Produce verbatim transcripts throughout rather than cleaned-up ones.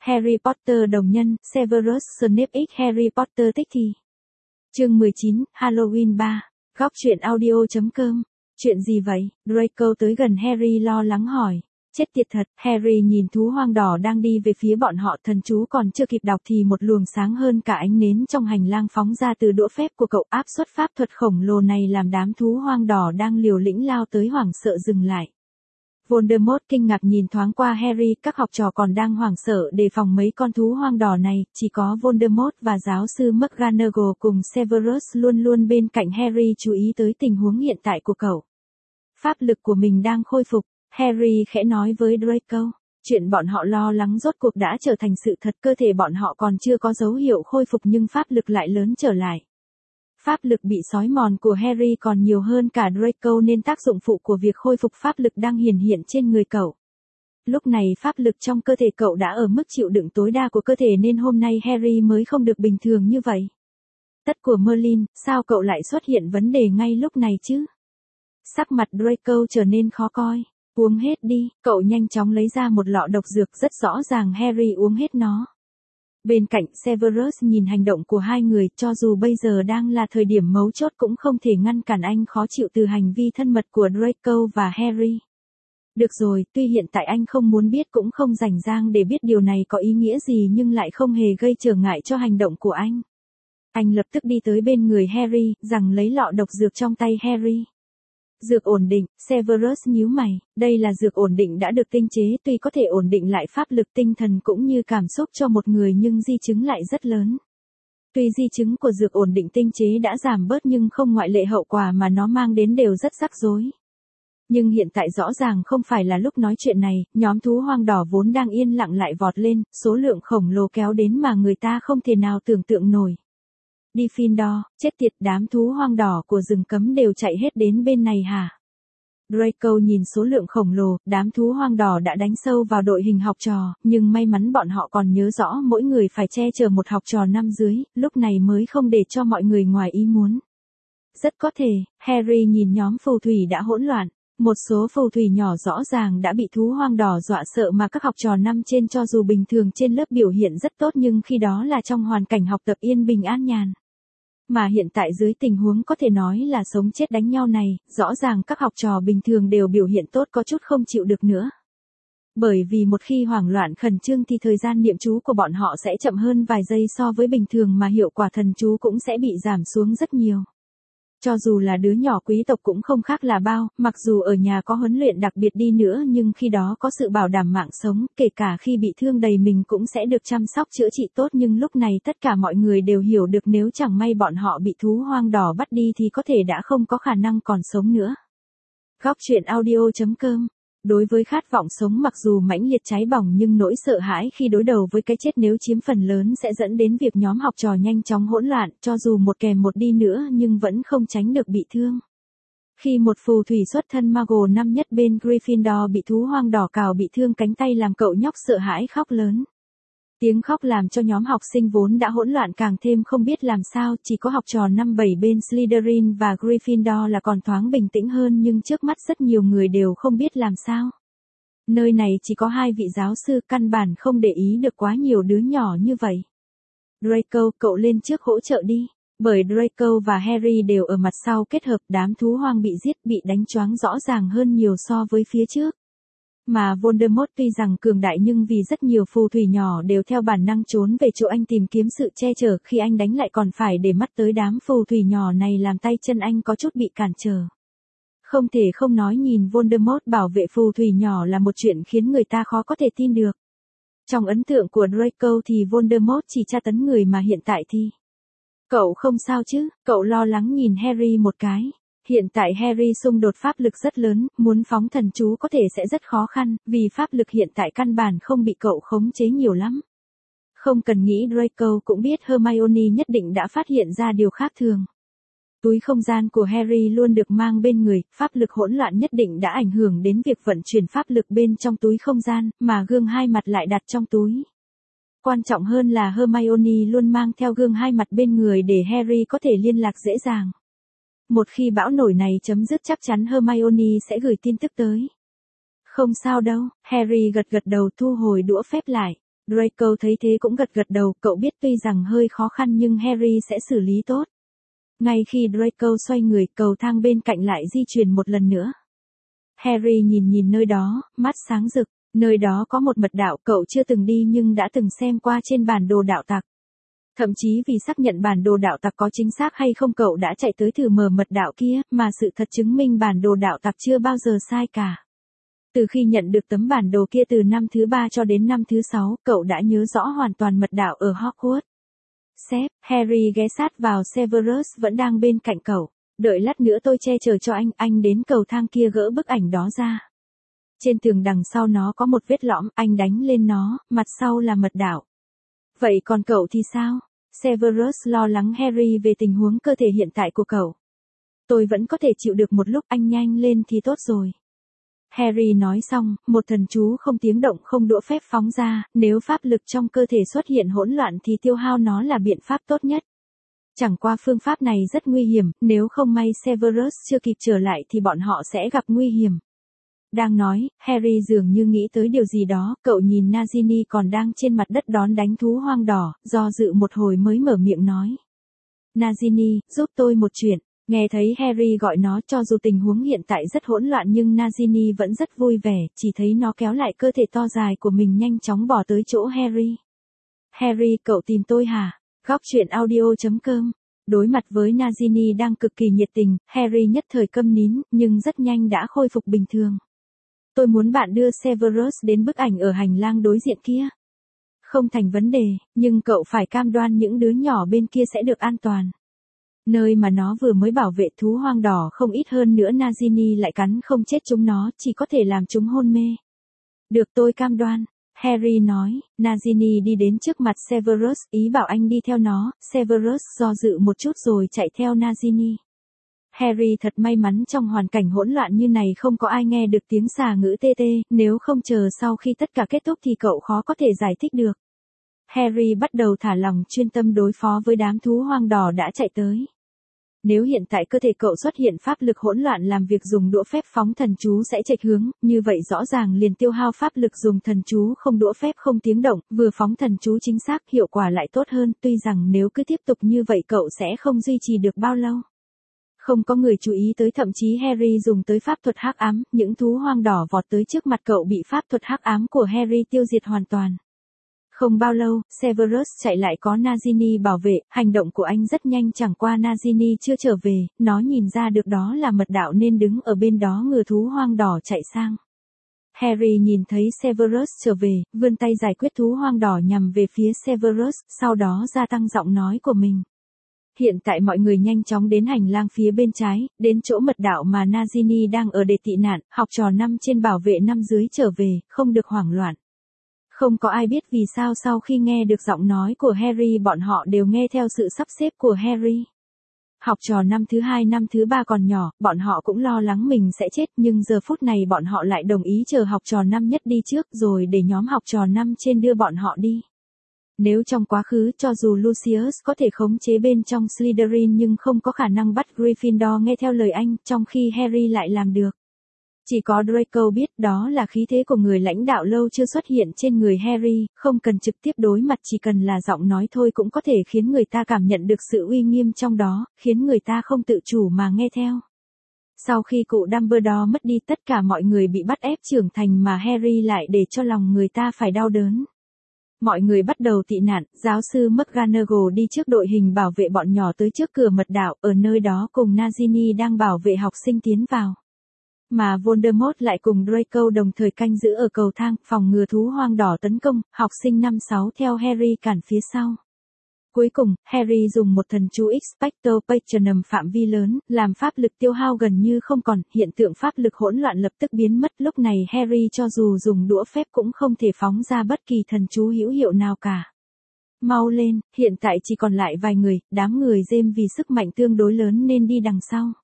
Harry Potter đồng nhân, Severus Snape x Harry Potter tích thì. Chương mười chín, Halloween ba. Góc truyện audio chấm com. Chuyện gì vậy? Draco tới gần Harry lo lắng hỏi. Chết tiệt thật, Harry nhìn thú hoang đỏ đang đi về phía bọn họ, thần chú còn chưa kịp đọc thì một luồng sáng hơn cả ánh nến trong hành lang phóng ra từ đũa phép của cậu, áp suất pháp thuật khổng lồ này làm đám thú hoang đỏ đang liều lĩnh lao tới hoảng sợ dừng lại. Voldemort kinh ngạc nhìn thoáng qua Harry, các học trò còn đang hoảng sợ đề phòng mấy con thú hoang đỏ này, chỉ có Voldemort và giáo sư McGonagall cùng Severus luôn luôn bên cạnh Harry chú ý tới tình huống hiện tại của cậu. Pháp lực của mình đang khôi phục, Harry khẽ nói với Draco. Chuyện bọn họ lo lắng rốt cuộc đã trở thành sự thật, cơ thể bọn họ còn chưa có dấu hiệu khôi phục nhưng pháp lực lại lớn trở lại. Pháp lực bị xói mòn của Harry còn nhiều hơn cả Draco nên tác dụng phụ của việc khôi phục pháp lực đang hiển hiện trên người cậu. Lúc này pháp lực trong cơ thể cậu đã ở mức chịu đựng tối đa của cơ thể nên hôm nay Harry mới không được bình thường như vậy. Tất của Merlin, sao cậu lại xuất hiện vấn đề ngay lúc này chứ? Sắc mặt Draco trở nên khó coi. Uống hết đi, cậu nhanh chóng lấy ra một lọ độc dược, rất rõ ràng Harry uống hết nó. Bên cạnh Severus nhìn hành động của hai người, cho dù bây giờ đang là thời điểm mấu chốt cũng không thể ngăn cản anh khó chịu từ hành vi thân mật của Draco và Harry. Được rồi, tuy hiện tại anh không muốn biết cũng không rảnh rang để biết điều này có ý nghĩa gì nhưng lại không hề gây trở ngại cho hành động của anh. Anh lập tức đi tới bên người Harry, giằng lấy lọ độc dược trong tay Harry. Dược ổn định, Severus nhíu mày, đây là dược ổn định đã được tinh chế, tuy có thể ổn định lại pháp lực tinh thần cũng như cảm xúc cho một người nhưng di chứng lại rất lớn. Tuy di chứng của dược ổn định tinh chế đã giảm bớt nhưng không ngoại lệ hậu quả mà nó mang đến đều rất rắc rối. Nhưng hiện tại rõ ràng không phải là lúc nói chuyện này, nhóm thú hoang đỏ vốn đang yên lặng lại vọt lên, số lượng khổng lồ kéo đến mà người ta không thể nào tưởng tượng nổi. Gryffindor, chết tiệt, đám thú hoang đỏ của rừng cấm đều chạy hết đến bên này hả? Draco nhìn số lượng khổng lồ, đám thú hoang đỏ đã đánh sâu vào đội hình học trò, nhưng may mắn bọn họ còn nhớ rõ mỗi người phải che chở một học trò năm dưới, lúc này mới không để cho mọi người ngoài ý muốn. Rất có thể, Harry nhìn nhóm phù thủy đã hỗn loạn. Một số phù thủy nhỏ rõ ràng đã bị thú hoang đỏ dọa sợ mà các học trò năm trên cho dù bình thường trên lớp biểu hiện rất tốt nhưng khi đó là trong hoàn cảnh học tập yên bình an nhàn. Mà hiện tại dưới tình huống có thể nói là sống chết đánh nhau này, rõ ràng các học trò bình thường đều biểu hiện tốt có chút không chịu được nữa. Bởi vì một khi hoảng loạn khẩn trương thì thời gian niệm chú của bọn họ sẽ chậm hơn vài giây so với bình thường mà hiệu quả thần chú cũng sẽ bị giảm xuống rất nhiều. Cho dù là đứa nhỏ quý tộc cũng không khác là bao, mặc dù ở nhà có huấn luyện đặc biệt đi nữa nhưng khi đó có sự bảo đảm mạng sống, kể cả khi bị thương đầy mình cũng sẽ được chăm sóc chữa trị tốt nhưng lúc này tất cả mọi người đều hiểu được nếu chẳng may bọn họ bị thú hoang đỏ bắt đi thì có thể đã không có khả năng còn sống nữa. Góc truyện audio chấm com. Đối với khát vọng sống mặc dù mãnh liệt cháy bỏng nhưng nỗi sợ hãi khi đối đầu với cái chết nếu chiếm phần lớn sẽ dẫn đến việc nhóm học trò nhanh chóng hỗn loạn, cho dù một kèm một đi nữa nhưng vẫn không tránh được bị thương. Khi một phù thủy xuất thân Mago năm nhất bên Gryffindor bị thú hoang đỏ cào bị thương cánh tay làm cậu nhóc sợ hãi khóc lớn. Tiếng khóc làm cho nhóm học sinh vốn đã hỗn loạn càng thêm không biết làm sao, chỉ có học trò năm bảy bên Slytherin và Gryffindor là còn thoáng bình tĩnh hơn nhưng trước mắt rất nhiều người đều không biết làm sao. Nơi này chỉ có hai vị giáo sư căn bản không để ý được quá nhiều đứa nhỏ như vậy. Draco, cậu lên trước hỗ trợ đi. Bởi Draco và Harry đều ở mặt sau kết hợp đám thú hoang bị giết bị đánh choáng rõ ràng hơn nhiều so với phía trước. Mà Voldemort tuy rằng cường đại nhưng vì rất nhiều phù thủy nhỏ đều theo bản năng trốn về chỗ anh tìm kiếm sự che chở khi anh đánh lại còn phải để mắt tới đám phù thủy nhỏ này làm tay chân anh có chút bị cản trở. Không thể không nói nhìn Voldemort bảo vệ phù thủy nhỏ là một chuyện khiến người ta khó có thể tin được. Trong ấn tượng của Draco thì Voldemort chỉ tra tấn người mà hiện tại thì... Cậu không sao chứ, cậu lo lắng nhìn Harry một cái. Hiện tại Harry xung đột pháp lực rất lớn, muốn phóng thần chú có thể sẽ rất khó khăn, vì pháp lực hiện tại căn bản không bị cậu khống chế nhiều lắm. Không cần nghĩ Draco cũng biết Hermione nhất định đã phát hiện ra điều khác thường. Túi không gian của Harry luôn được mang bên người, pháp lực hỗn loạn nhất định đã ảnh hưởng đến việc vận chuyển pháp lực bên trong túi không gian, mà gương hai mặt lại đặt trong túi. Quan trọng hơn là Hermione luôn mang theo gương hai mặt bên người để Harry có thể liên lạc dễ dàng. Một khi bão nổi này chấm dứt chắc chắn Hermione sẽ gửi tin tức tới. Không sao đâu, Harry gật gật đầu thu hồi đũa phép lại. Draco thấy thế cũng gật gật đầu, cậu biết tuy rằng hơi khó khăn nhưng Harry sẽ xử lý tốt. Ngay khi Draco xoay người, cầu thang bên cạnh lại di chuyển một lần nữa. Harry nhìn nhìn nơi đó, mắt sáng rực, nơi đó có một mật đạo cậu chưa từng đi nhưng đã từng xem qua trên bản đồ đạo tặc. Thậm chí vì xác nhận bản đồ đạo tặc có chính xác hay không cậu đã chạy tới thử mở mật đạo kia, mà sự thật chứng minh bản đồ đạo tặc chưa bao giờ sai cả. Từ khi nhận được tấm bản đồ kia từ năm thứ ba cho đến năm thứ sáu, cậu đã nhớ rõ hoàn toàn mật đạo ở Hogwarts. Sếp, Harry ghé sát vào Severus vẫn đang bên cạnh cậu. Đợi lát nữa tôi che chở cho anh, anh đến cầu thang kia gỡ bức ảnh đó ra. Trên tường đằng sau nó có một vết lõm, anh đánh lên nó, mặt sau là mật đạo. Vậy còn cậu thì sao? Severus lo lắng Harry về tình huống cơ thể hiện tại của cậu. Tôi vẫn có thể chịu được một lúc, anh nhanh lên thì tốt rồi. Harry nói xong, một thần chú không tiếng động không đũa phép phóng ra, nếu pháp lực trong cơ thể xuất hiện hỗn loạn thì tiêu hao nó là biện pháp tốt nhất. Chẳng qua phương pháp này rất nguy hiểm, nếu không may Severus chưa kịp trở lại thì bọn họ sẽ gặp nguy hiểm. Đang nói, Harry dường như nghĩ tới điều gì đó, cậu nhìn Nagini còn đang trên mặt đất đón đánh thú hoang đỏ, do dự một hồi mới mở miệng nói. Nagini, giúp tôi một chuyện. Nghe thấy Harry gọi nó, cho dù tình huống hiện tại rất hỗn loạn nhưng Nagini vẫn rất vui vẻ, chỉ thấy nó kéo lại cơ thể to dài của mình nhanh chóng bỏ tới chỗ Harry. Harry, cậu tìm tôi hả? Góc truyện audio chấm com. Đối mặt với Nagini đang cực kỳ nhiệt tình, Harry nhất thời câm nín, nhưng rất nhanh đã khôi phục bình thường. Tôi muốn bạn đưa Severus đến bức ảnh ở hành lang đối diện kia. Không thành vấn đề, nhưng cậu phải cam đoan những đứa nhỏ bên kia sẽ được an toàn. Nơi mà nó vừa mới bảo vệ thú hoang đỏ không ít hơn nữa Nagini lại cắn không chết chúng nó, chỉ có thể làm chúng hôn mê. Được, tôi cam đoan. Harry nói. Nagini đi đến trước mặt Severus, ý bảo anh đi theo nó. Severus do dự một chút rồi chạy theo Nagini. Harry thật may mắn trong hoàn cảnh hỗn loạn như này không có ai nghe được tiếng xà ngữ tê tê, nếu không chờ sau khi tất cả kết thúc thì cậu khó có thể giải thích được. Harry bắt đầu thả lỏng, chuyên tâm đối phó với đám thú hoang đỏ đã chạy tới. Nếu hiện tại cơ thể cậu xuất hiện pháp lực hỗn loạn làm việc dùng đũa phép phóng thần chú sẽ chệch hướng, như vậy rõ ràng liền tiêu hao pháp lực dùng thần chú không đũa phép không tiếng động, vừa phóng thần chú chính xác hiệu quả lại tốt hơn, tuy rằng nếu cứ tiếp tục như vậy cậu sẽ không duy trì được bao lâu. Không có người chú ý tới, thậm chí Harry dùng tới pháp thuật hắc ám, những thú hoang đỏ vọt tới trước mặt cậu bị pháp thuật hắc ám của Harry tiêu diệt hoàn toàn. Không bao lâu, Severus chạy lại có Nagini bảo vệ, hành động của anh rất nhanh, chẳng qua Nagini chưa trở về, nó nhìn ra được đó là mật đạo nên đứng ở bên đó ngừa thú hoang đỏ chạy sang. Harry nhìn thấy Severus trở về, vươn tay giải quyết thú hoang đỏ nhằm về phía Severus, sau đó gia tăng giọng nói của mình. Hiện tại mọi người nhanh chóng đến hành lang phía bên trái, đến chỗ mật đạo mà Nagini đang ở để tị nạn, học trò năm trên bảo vệ năm dưới trở về, không được hoảng loạn. Không có ai biết vì sao sau khi nghe được giọng nói của Harry bọn họ đều nghe theo sự sắp xếp của Harry. Học trò năm thứ hai năm thứ ba còn nhỏ, bọn họ cũng lo lắng mình sẽ chết nhưng giờ phút này bọn họ lại đồng ý chờ học trò năm nhất đi trước rồi để nhóm học trò năm trên đưa bọn họ đi. Nếu trong quá khứ cho dù Lucius có thể khống chế bên trong Slytherin nhưng không có khả năng bắt Gryffindor nghe theo lời anh, trong khi Harry lại làm được. Chỉ có Draco biết đó là khí thế của người lãnh đạo lâu chưa xuất hiện trên người Harry, không cần trực tiếp đối mặt, chỉ cần là giọng nói thôi cũng có thể khiến người ta cảm nhận được sự uy nghiêm trong đó, khiến người ta không tự chủ mà nghe theo. Sau khi cụ Dumbledore mất đi, tất cả mọi người bị bắt ép trưởng thành mà Harry lại để cho lòng người ta phải đau đớn. Mọi người bắt đầu tị nạn, giáo sư McGonagall đi trước đội hình bảo vệ bọn nhỏ tới trước cửa mật đạo, ở nơi đó cùng Nagini đang bảo vệ học sinh tiến vào. Mà Voldemort lại cùng Draco đồng thời canh giữ ở cầu thang, phòng ngừa thú hoang đỏ tấn công, học sinh năm sáu theo Harry cản phía sau. Cuối cùng, Harry dùng một thần chú Expecto Patronum phạm vi lớn, làm pháp lực tiêu hao gần như không còn, hiện tượng pháp lực hỗn loạn lập tức biến mất, lúc này Harry cho dù dùng đũa phép cũng không thể phóng ra bất kỳ thần chú hữu hiệu nào cả. Mau lên, hiện tại chỉ còn lại vài người, đám người James vì sức mạnh tương đối lớn nên đi đằng sau.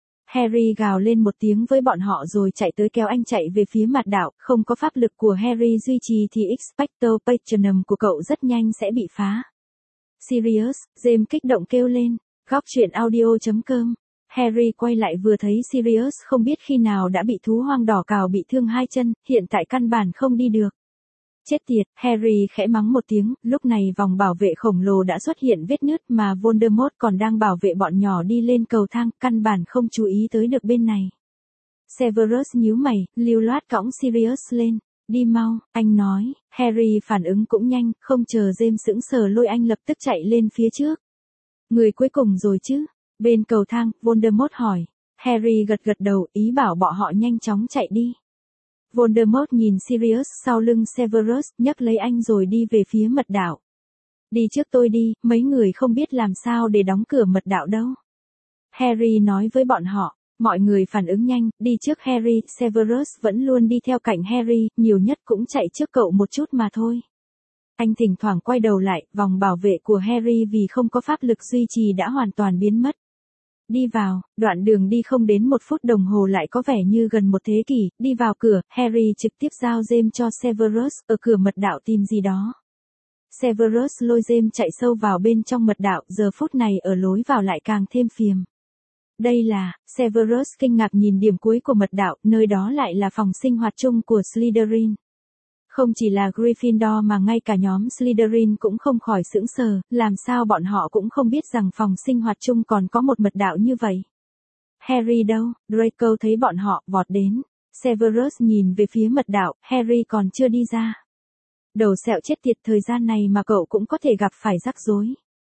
Harry gào lên một tiếng với bọn họ rồi chạy tới kéo anh chạy về phía mặt đạo, không có pháp lực của Harry duy trì thì Expecto Patronum của cậu rất nhanh sẽ bị phá. Sirius, James kích động kêu lên. Góc truyện audio chấm com. Harry quay lại vừa thấy Sirius không biết khi nào đã bị thú hoang đỏ cào bị thương hai chân, hiện tại căn bản không đi được. Chết tiệt, Harry khẽ mắng một tiếng, lúc này vòng bảo vệ khổng lồ đã xuất hiện vết nứt mà Voldemort còn đang bảo vệ bọn nhỏ đi lên cầu thang, căn bản không chú ý tới được bên này. Severus nhíu mày, lưu loát cõng Sirius lên. Đi mau, anh nói. Harry phản ứng cũng nhanh, không chờ James sững sờ lôi anh lập tức chạy lên phía trước. Người cuối cùng rồi chứ? Bên cầu thang, Voldemort hỏi. Harry gật gật đầu, ý bảo bọn họ nhanh chóng chạy đi. Voldemort nhìn Sirius sau lưng Severus, nhấc lấy anh rồi đi về phía mật đạo. Đi trước tôi đi, mấy người không biết làm sao để đóng cửa mật đạo đâu. Harry nói với bọn họ. Mọi người phản ứng nhanh, đi trước Harry, Severus vẫn luôn đi theo cạnh Harry, nhiều nhất cũng chạy trước cậu một chút mà thôi. Anh thỉnh thoảng quay đầu lại, vòng bảo vệ của Harry vì không có pháp lực duy trì đã hoàn toàn biến mất. Đi vào, đoạn đường đi không đến một phút đồng hồ lại có vẻ như gần một thế kỷ, đi vào cửa, Harry trực tiếp giao James cho Severus, ở cửa mật đạo tìm gì đó. Severus lôi James chạy sâu vào bên trong mật đạo, giờ phút này ở lối vào lại càng thêm phiền. Đây là, Severus kinh ngạc nhìn điểm cuối của mật đạo, nơi đó lại là phòng sinh hoạt chung của Slytherin. Không chỉ là Gryffindor mà ngay cả nhóm Slytherin cũng không khỏi sững sờ, làm sao bọn họ cũng không biết rằng phòng sinh hoạt chung còn có một mật đạo như vậy. Harry đâu? Draco thấy bọn họ, vọt đến. Severus nhìn về phía mật đạo, Harry còn chưa đi ra. Đầu sẹo chết tiệt, thời gian này mà cậu cũng có thể gặp phải rắc rối.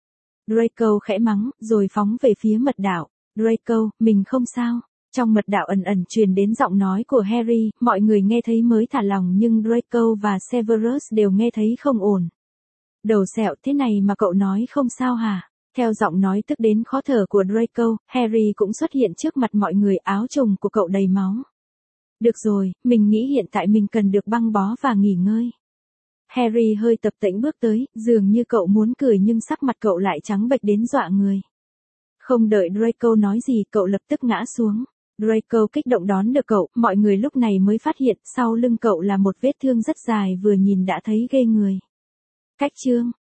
Draco khẽ mắng, rồi phóng về phía mật đạo. Draco, mình không sao. Trong mật đạo ẩn ẩn truyền đến giọng nói của Harry, mọi người nghe thấy mới thả lòng nhưng Draco và Severus đều nghe thấy không ổn. Đầu sẹo, thế này mà cậu nói không sao hả? Theo giọng nói tức đến khó thở của Draco, Harry cũng xuất hiện trước mặt mọi người, áo trùng của cậu đầy máu. Được rồi, mình nghĩ hiện tại mình cần được băng bó và nghỉ ngơi. Harry hơi tập tễnh bước tới, dường như cậu muốn cười nhưng sắc mặt cậu lại trắng bệch đến dọa người. Không đợi Draco nói gì, cậu lập tức ngã xuống. Draco kích động đón được cậu, mọi người lúc này mới phát hiện sau lưng cậu là một vết thương rất dài, vừa nhìn đã thấy ghê người. Cách chương